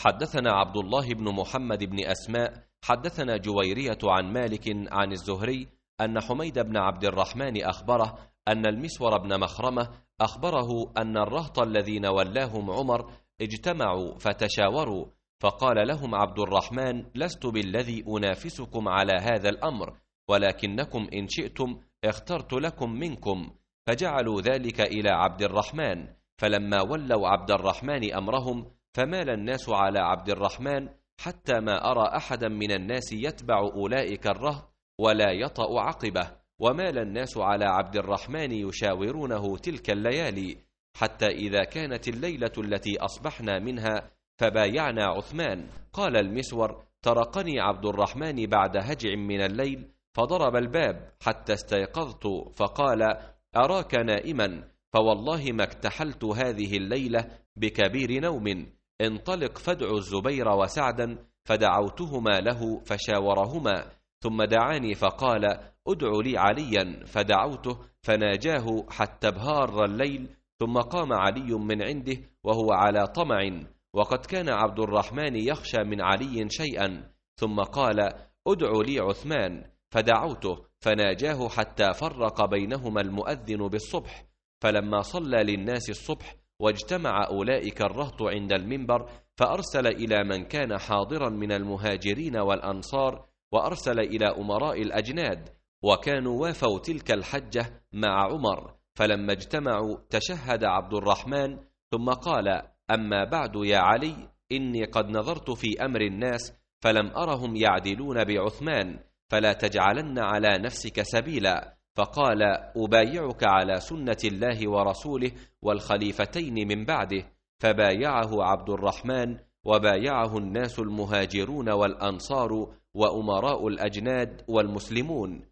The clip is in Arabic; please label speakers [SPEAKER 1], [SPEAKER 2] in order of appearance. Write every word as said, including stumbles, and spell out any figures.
[SPEAKER 1] حدثنا عبد الله بن محمد بن أسماء حدثنا جويرية عن مالك عن الزهري أن حميد بن عبد الرحمن أخبره أن المسور بن مخرمة أخبره أن الرهط الذين ولاهم عمر اجتمعوا فتشاوروا، فقال لهم عبد الرحمن: لست بالذي أنافسكم على هذا الأمر، ولكنكم إن شئتم اخترت لكم منكم. فجعلوا ذلك إلى عبد الرحمن، فلما ولوا عبد الرحمن أمرهم فمال الناس على عبد الرحمن، حتى ما أرى أحدا من الناس يتبع أولئك الرهط ولا يطأ عقبه، ومال الناس على عبد الرحمن يشاورونه تلك الليالي، حتى إذا كانت الليلة التي أصبحنا منها فبايعنا عثمان. قال المسور: طرقني عبد الرحمن بعد هجع من الليل فضرب الباب حتى استيقظت، فقال: أراك نائما، فوالله ما اكتحلت هذه الليلة بكبير نوم، انطلق فادع الزبير وسعدا. فدعوتهما له فشاورهما، ثم دعاني فقال: ادع لي عليا، فدعوته فناجاه حتى ابهار الليل، ثم قام علي من عنده وهو على طمع، وقد كان عبد الرحمن يخشى من علي شيئا، ثم قال: ادع لي عثمان، فدعوته فناجاه حتى فرق بينهما المؤذن بالصبح. فلما صلى للناس الصبح واجتمع أولئك الرهط عند المنبر، فأرسل إلى من كان حاضرا من المهاجرين والأنصار، وأرسل إلى أمراء الأجناد، وكانوا وافوا تلك الحجة مع عمر. فلما اجتمعوا تشهد عبد الرحمن، ثم قال: أما بعد يا علي، إني قد نظرت في أمر الناس فلم أرهم يعدلون بعثمان، فلا تجعلن على نفسك سبيلا. فقال: أبايعك على سنة الله ورسوله والخليفتين من بعده. فبايعه عبد الرحمن، وبايعه الناس المهاجرون والأنصار وأمراء الأجناد والمسلمون.